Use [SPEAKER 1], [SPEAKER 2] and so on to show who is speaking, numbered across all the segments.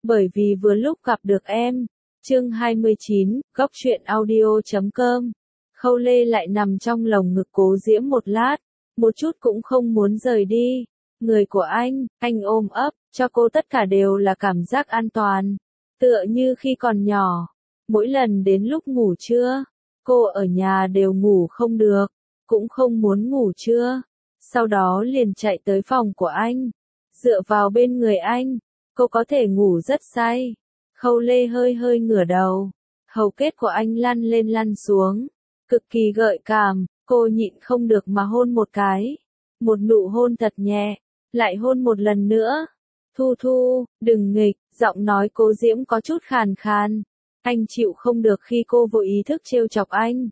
[SPEAKER 1] bởi vì vừa lúc gặp được em. Chương 29, góc truyện audio.com. Khâu Lê lại nằm trong lồng ngực Cố Diễm một lát, một chút cũng không muốn rời đi. Người của anh ôm ấp, cho cô tất cả đều là cảm giác an toàn. Tựa như khi còn nhỏ, mỗi lần đến lúc ngủ trưa, cô ở nhà đều ngủ không được, cũng không muốn ngủ trưa. Sau đó liền chạy tới phòng của anh, dựa vào bên người anh, cô có thể ngủ rất say. Khâu Lê hơi hơi ngửa đầu, hầu kết của anh lăn lên lăn xuống, cực kỳ gợi cảm, cô nhịn không được mà hôn một cái. Một nụ hôn thật nhẹ, lại hôn một lần nữa. Thu Thu, đừng nghịch, giọng nói Cố Diễm có chút khàn khàn. Anh chịu không được khi cô vô ý thức trêu chọc anh.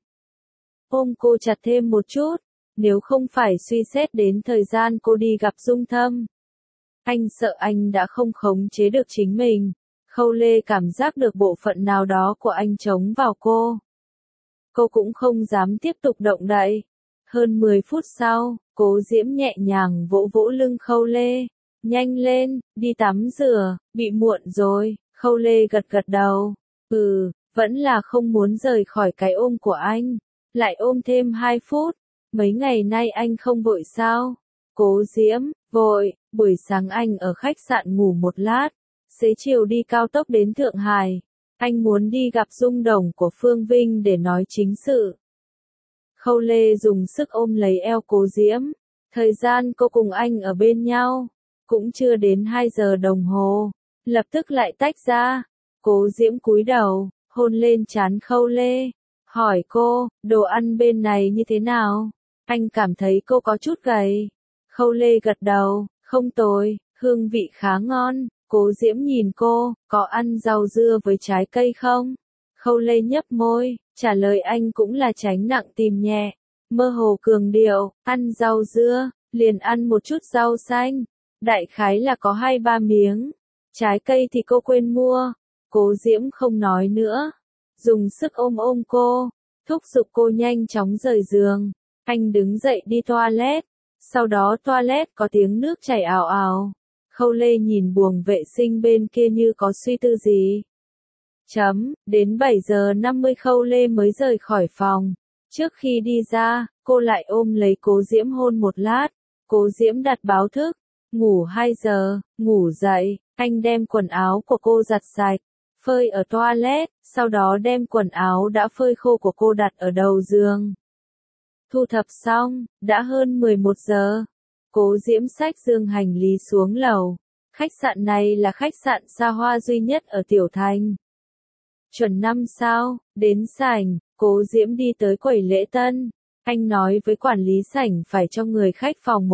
[SPEAKER 1] Ôm cô chặt thêm một chút, nếu không phải suy xét đến thời gian cô đi gặp Dung Thâm. Anh sợ anh đã không khống chế được chính mình. Khâu Lê cảm giác được bộ phận nào đó của anh chống vào cô. Cô cũng không dám tiếp tục động đậy. Hơn 10 phút sau, Cố Diễm nhẹ nhàng vỗ vỗ lưng Khâu Lê. Nhanh lên, đi tắm rửa, bị muộn rồi. Khâu Lê gật gật đầu. Vẫn là không muốn rời khỏi cái ôm của anh. Lại ôm thêm 2 phút. Mấy ngày nay anh không vội sao? Cố Diễm, vội, buổi sáng anh ở khách sạn ngủ một lát. Xế chiều đi cao tốc đến Thượng Hải. Anh muốn đi gặp Dung Đồng của Phương Vinh để nói chính sự. Khâu Lê dùng sức ôm lấy eo Cố Diễm. Thời gian cô cùng anh ở bên nhau, cũng chưa đến 2 giờ đồng hồ. Lập tức lại tách ra. Cố Diễm cúi đầu, hôn lên trán Khâu Lê. Hỏi cô, đồ ăn bên này như thế nào? Anh cảm thấy cô có chút gầy. Khâu Lê gật đầu, không tồi, hương vị khá ngon. Cố Diễm nhìn cô, có ăn rau dưa với trái cây không? Khâu Lê nhấp môi, trả lời anh cũng là tránh nặng tìm nhẹ. Mơ hồ cường điệu, ăn rau dưa, liền ăn một chút rau xanh. Đại khái là có 2-3 miếng. Trái cây thì cô quên mua. Cố Diễm không nói nữa. Dùng sức ôm cô, thúc giục cô nhanh chóng rời giường. Anh đứng dậy đi toilet. Sau đó toilet có tiếng nước chảy ào ào. Khâu Lê nhìn buồng vệ sinh bên kia như có suy tư gì. Đến 7 giờ 50 Khâu Lê mới rời khỏi phòng. Trước khi đi ra, cô lại ôm lấy Cố Diễm hôn một lát. Cố Diễm đặt báo thức. Ngủ 2 giờ, ngủ dậy, anh đem quần áo của cô giặt sạch, phơi ở toilet, sau đó đem quần áo đã phơi khô của cô đặt ở đầu giường. Thu thập xong, đã hơn 11 giờ. Cố Diễm xách dương hành lý xuống lầu. Khách sạn này là khách sạn xa hoa duy nhất ở Tiểu Thành. Chuẩn 5 sao, đến sảnh, Cố Diễm đi tới quầy lễ tân. Anh nói với quản lý sảnh phải cho người khách phòng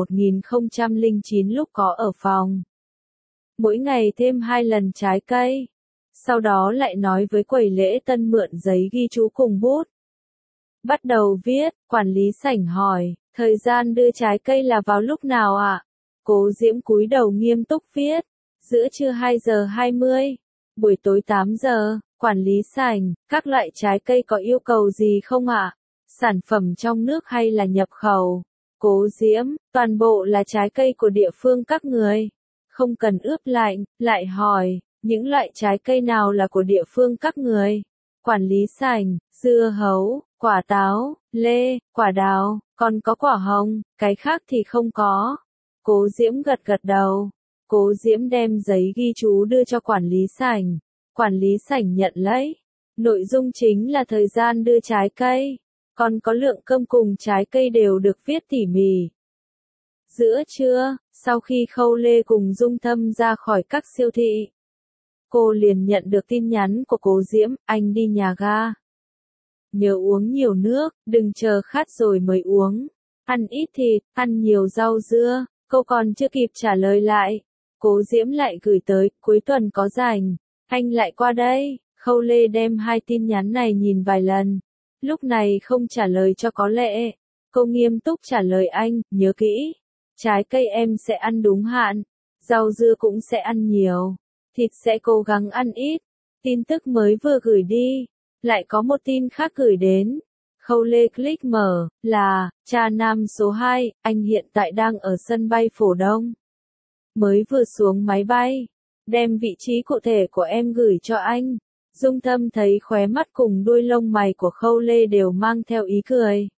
[SPEAKER 1] 1009 lúc có ở phòng. Mỗi ngày thêm 2 lần trái cây. Sau đó lại nói với quầy lễ tân mượn giấy ghi chú cùng bút. Bắt đầu viết, quản lý sảnh hỏi, thời gian đưa trái cây là vào lúc nào ạ? Cố Diễm cúi đầu nghiêm túc viết, giữa trưa 2 giờ 20, buổi tối 8 giờ, quản lý sảnh, các loại trái cây có yêu cầu gì không ạ? Sản phẩm trong nước hay là nhập khẩu? Cố Diễm, toàn bộ là trái cây của địa phương các người. Không cần ướp lạnh, lại hỏi, những loại trái cây nào là của địa phương các người? Quản lý sảnh, dưa hấu, quả táo, lê, quả đào, còn có quả hồng, cái khác thì không có. Cố Diễm gật gật đầu. Cố Diễm đem giấy ghi chú đưa cho quản lý sảnh. Quản lý sảnh nhận lấy. Nội dung chính là thời gian đưa trái cây, còn có lượng cơm cùng trái cây đều được viết tỉ mỉ. Giữa trưa, sau khi Khâu Lê cùng Dung Thâm ra khỏi các siêu thị, cô liền nhận được tin nhắn của Cố Diễm, anh đi nhà ga. Nhớ uống nhiều nước, đừng chờ khát rồi mới uống. Ăn ít thịt, ăn nhiều rau dưa. Cô còn chưa kịp trả lời lại. Cố Diễm lại gửi tới, cuối tuần có rảnh, anh lại qua đây. Khâu Lê đem 2 tin nhắn này nhìn vài lần. Lúc này không trả lời cho có lệ. Cô nghiêm túc trả lời anh, nhớ kỹ. Trái cây em sẽ ăn đúng hạn. Rau dưa cũng sẽ ăn nhiều. Thịt sẽ cố gắng ăn ít. Tin tức mới vừa gửi đi. Lại có một tin khác gửi đến. Khâu Lê click mở, là, cha nam số 2, anh hiện tại đang ở sân bay Phổ Đông. Mới vừa xuống máy bay. đem vị trí cụ thể của em gửi cho anh. Dung Thâm thấy khóe mắt cùng đuôi lông mày của Khâu Lê đều mang theo ý cười.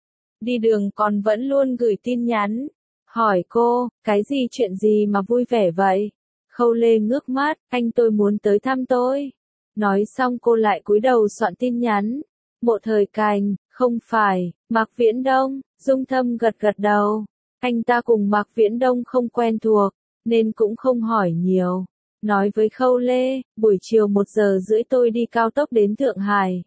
[SPEAKER 1] Đi đường còn vẫn luôn gửi tin nhắn. Hỏi cô, cái gì chuyện gì mà vui vẻ vậy? Khâu Lê ngước mắt, anh tôi muốn tới thăm tôi. Nói xong cô lại cúi đầu soạn tin nhắn. Mộ Thời Cành, không phải, Mạc Viễn Đông. Dung Thâm gật gật đầu. Anh ta cùng Mạc Viễn Đông không quen thuộc, nên cũng không hỏi nhiều. Nói với Khâu Lê, buổi chiều 1:30 tôi đi cao tốc đến Thượng Hải.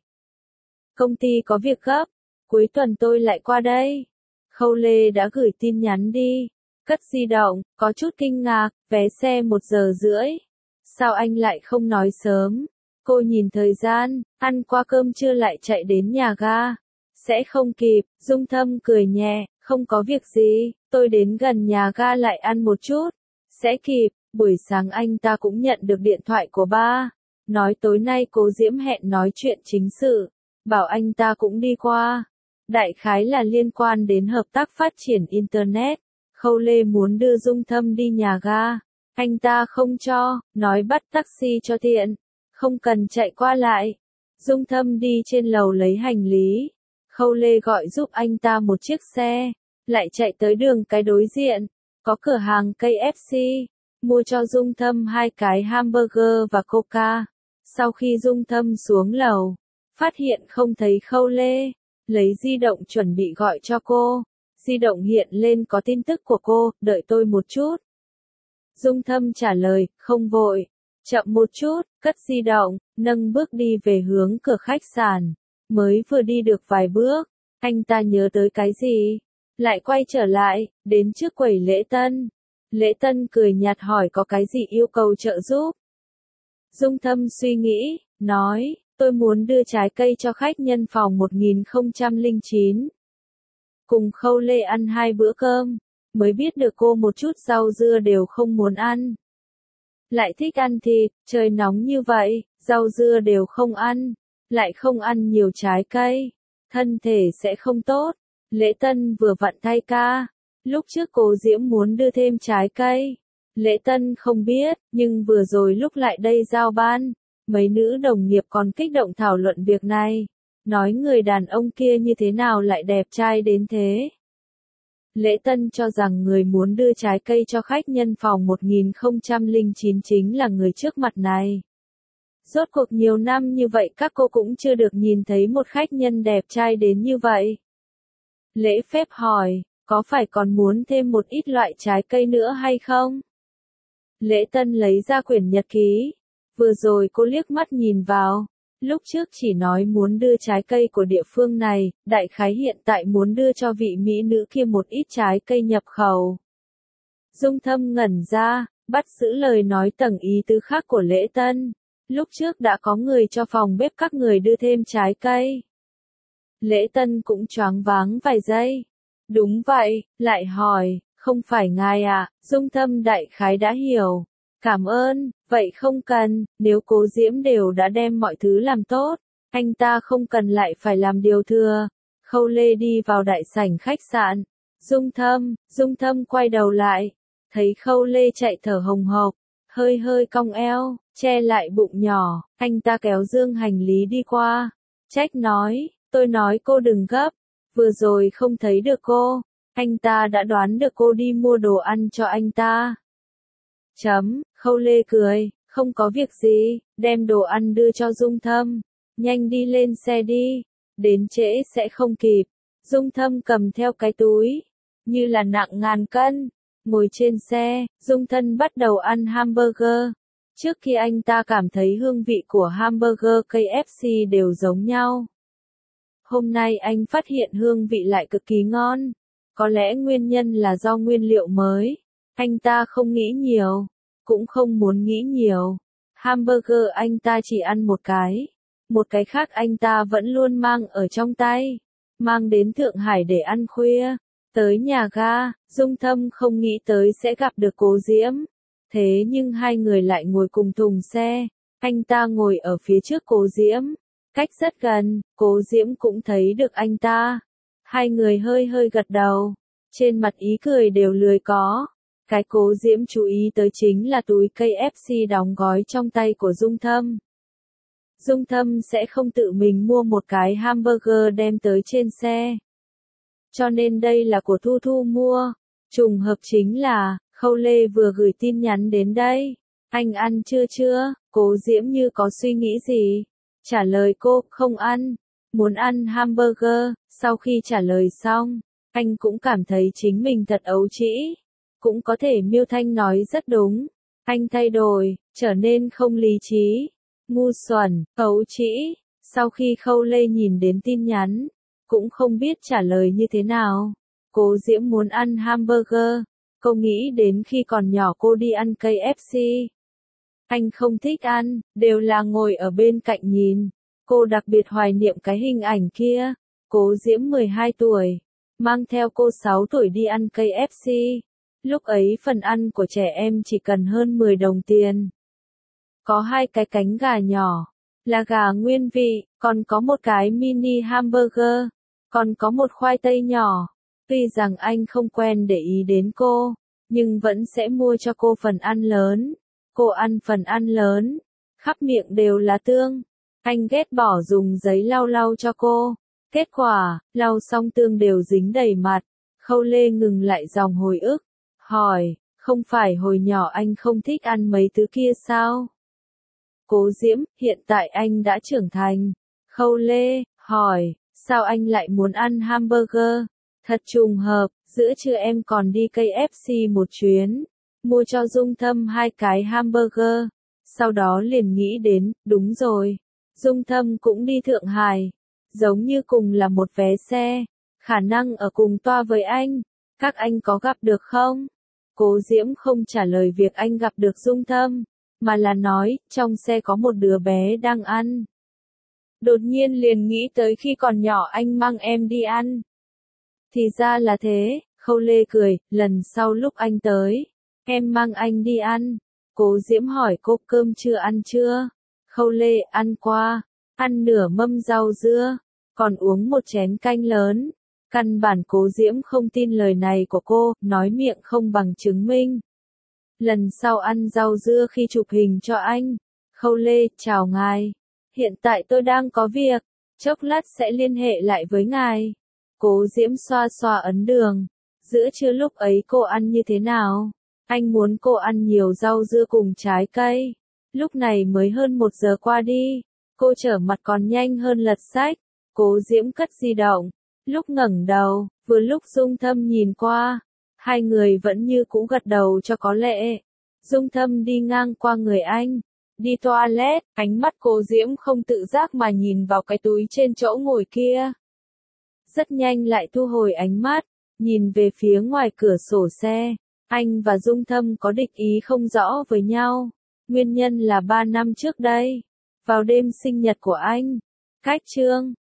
[SPEAKER 1] Công ty có việc gấp, cuối tuần tôi lại qua đây. Khâu Lê đã gửi tin nhắn đi, cất di động, có chút kinh ngạc, vé xe 1:30. Sao anh lại không nói sớm? Cô nhìn thời gian, ăn qua cơm trưa lại chạy đến nhà ga. Sẽ không kịp, Dung Thâm cười nhẹ, không có việc gì, tôi đến gần nhà ga lại ăn một chút. Sẽ kịp. Buổi sáng anh ta cũng nhận được điện thoại của ba, nói tối nay Cố Diễm hẹn nói chuyện chính sự, bảo anh ta cũng đi qua. Đại khái là liên quan đến hợp tác phát triển Internet. Khâu Lê muốn đưa Dung Thâm đi nhà ga, anh ta không cho, nói bắt taxi cho tiện, không cần chạy qua lại. Dung Thâm đi trên lầu lấy hành lý, Khâu Lê gọi giúp anh ta một chiếc xe, lại chạy tới đường cái đối diện, có cửa hàng KFC. Mua cho Dung Thâm 2 cái hamburger và coca. Sau khi Dung Thâm xuống lầu, phát hiện không thấy Khâu Lê, lấy di động chuẩn bị gọi cho cô. Di động hiện lên có tin tức của cô, đợi tôi một chút. Dung Thâm trả lời, không vội, chậm một chút, cất di động, nâng bước đi về hướng cửa khách sạn. Mới vừa đi được vài bước, anh ta nhớ tới cái gì, lại quay trở lại, đến trước quầy lễ tân. Lễ tân cười nhạt hỏi có cái gì yêu cầu trợ giúp. Dung Thâm suy nghĩ, nói, tôi muốn đưa trái cây cho khách nhân phòng 1009. Cùng Khâu Lê ăn 2 bữa cơm, mới biết được cô một chút rau dưa đều không muốn ăn. Lại thích ăn thịt, trời nóng như vậy, rau dưa đều không ăn, lại không ăn nhiều trái cây, thân thể sẽ không tốt. Lễ tân vừa vặn thay ca. Lúc trước Cố Diễm muốn đưa thêm trái cây. Lễ tân không biết, nhưng vừa rồi lúc lại đây giao ban, mấy nữ đồng nghiệp còn kích động thảo luận việc này. Nói người đàn ông kia như thế nào lại đẹp trai đến thế. Lễ tân cho rằng người muốn đưa trái cây cho khách nhân phòng 1009 chính là người trước mặt này. Rốt cuộc nhiều năm như vậy các cô cũng chưa được nhìn thấy một khách nhân đẹp trai đến như vậy. Lễ phép hỏi, có phải còn muốn thêm một ít loại trái cây nữa hay không? Lễ tân lấy ra quyển nhật ký. Vừa rồi cô liếc mắt nhìn vào. Lúc trước chỉ nói muốn đưa trái cây của địa phương này, đại khái hiện tại muốn đưa cho vị mỹ nữ kia một ít trái cây nhập khẩu. Dung Thâm ngẩn ra, bắt giữ lời nói tầng ý tứ khác của lễ tân. Lúc trước đã có người cho phòng bếp các người đưa thêm trái cây. Lễ tân cũng choáng váng vài giây. Đúng vậy, lại hỏi, không phải ngài à, Dung Thâm đại khái đã hiểu. Cảm ơn, vậy không cần, nếu Cố Diễm đều đã đem mọi thứ làm tốt, anh ta không cần lại phải làm điều thừa. Khâu Lê đi vào đại sảnh khách sạn. Dung Thâm quay đầu lại, thấy Khâu Lê chạy thở hồng hộc, hơi hơi cong eo, che lại bụng nhỏ, anh ta kéo dương hành lý đi qua. Trách nói, tôi nói cô đừng gấp, vừa rồi không thấy được cô, anh ta đã đoán được cô đi mua đồ ăn cho anh ta. Khâu Lê cười, không có việc gì, đem đồ ăn đưa cho Dung Thâm, nhanh đi lên xe đi, đến trễ sẽ không kịp. Dung Thâm cầm theo cái túi, như là nặng ngàn cân, ngồi trên xe, Dung Thâm bắt đầu ăn hamburger. Trước khi anh ta cảm thấy hương vị của hamburger KFC đều giống nhau. Hôm nay anh phát hiện hương vị lại cực kỳ ngon. Có lẽ nguyên nhân là do nguyên liệu mới. Anh ta không nghĩ nhiều, cũng không muốn nghĩ nhiều. Hamburger anh ta chỉ ăn một cái khác anh ta vẫn luôn mang ở trong tay. Mang đến Thượng Hải để ăn khuya. Tới nhà ga, Dung Thâm không nghĩ tới sẽ gặp được Cố Diễm. Thế nhưng hai người lại ngồi cùng thùng xe. Anh ta ngồi ở phía trước Cố Diễm. Cách rất gần, Cố Diễm cũng thấy được anh ta. Hai người hơi hơi gật đầu. Trên mặt ý cười đều lười có. Cái Cố Diễm chú ý tới chính là túi KFC đóng gói trong tay của Dung Thâm. Dung Thâm sẽ không tự mình mua một cái hamburger đem tới trên xe. Cho nên đây là của Thu Thu mua. Trùng hợp chính là, Khâu Lê vừa gửi tin nhắn đến đây. Anh ăn chưa? Cố Diễm như có suy nghĩ gì. Trả lời cô, không ăn. Muốn ăn hamburger. Sau khi trả lời xong, anh cũng cảm thấy chính mình thật ấu trĩ. Cũng có thể Miêu Thanh nói rất đúng. Anh thay đổi, trở nên không lý trí. Ngu xuẩn, ấu trĩ. Sau khi Khâu Lê nhìn đến tin nhắn, cũng không biết trả lời như thế nào. Cố Diễm muốn ăn hamburger. Cô nghĩ đến khi còn nhỏ cô đi ăn KFC. Anh không thích ăn, đều là ngồi ở bên cạnh nhìn. Cô đặc biệt hoài niệm cái hình ảnh kia. Cố Diễm 12 tuổi, mang theo cô 6 tuổi đi ăn KFC. Lúc ấy phần ăn của trẻ em chỉ cần hơn 10 đồng tiền. Có 2 cái cánh gà nhỏ, là gà nguyên vị, còn có một cái mini hamburger, còn có một khoai tây nhỏ. Tuy rằng anh không quen để ý đến cô, nhưng vẫn sẽ mua cho cô phần ăn lớn. Cô ăn phần ăn lớn, khắp miệng đều là tương. Anh ghét bỏ dùng giấy lau lau cho cô. Kết quả, lau xong tương đều dính đầy mặt. Khâu Lê ngừng lại dòng hồi ức, hỏi, không phải hồi nhỏ anh không thích ăn mấy thứ kia sao? Cố Diễm, hiện tại anh đã trưởng thành. Khâu Lê, hỏi, sao anh lại muốn ăn hamburger? Thật trùng hợp, giữa trưa em còn đi KFC một chuyến, mua cho Dung Thâm 2 cái hamburger. Sau đó liền nghĩ đến, đúng rồi, Dung Thâm cũng đi Thượng Hải, giống như cùng là một vé xe, khả năng ở cùng toa với anh, các anh có gặp được không? Cố Diễm không trả lời việc anh gặp được Dung Thâm, mà là nói, trong xe có một đứa bé đang ăn. Đột nhiên liền nghĩ tới khi còn nhỏ anh mang em đi ăn. Thì ra là thế, Khâu Lê cười, lần sau lúc anh tới, em mang anh đi ăn. Cố Diễm hỏi cô cơm chưa ăn chưa? Khâu Lê ăn qua, ăn nửa mâm rau dưa, còn uống một chén canh lớn. Căn bản Cố Diễm không tin lời này của cô, nói miệng không bằng chứng minh. Lần sau ăn rau dưa khi chụp hình cho anh. Khâu Lê, chào ngài. Hiện tại tôi đang có việc, chốc lát sẽ liên hệ lại với ngài. Cố Diễm xoa xoa ấn đường. Giữa trưa lúc ấy cô ăn như thế nào? Anh muốn cô ăn nhiều rau dưa cùng trái cây. Lúc này mới hơn 1 giờ qua đi. Cô trở mặt còn nhanh hơn lật sách. Cố Diễm cất di động. Lúc ngẩng đầu, vừa lúc Dung Thâm nhìn qua. Hai người vẫn như cũ gật đầu cho có lệ. Dung Thâm đi ngang qua người anh. Đi toilet, ánh mắt Cố Diễm không tự giác mà nhìn vào cái túi trên chỗ ngồi kia. Rất nhanh lại thu hồi ánh mắt, nhìn về phía ngoài cửa sổ xe. Anh và Dung Thâm có địch ý không rõ với nhau. Nguyên nhân là 3 năm trước đây, vào đêm sinh nhật của anh, cách chương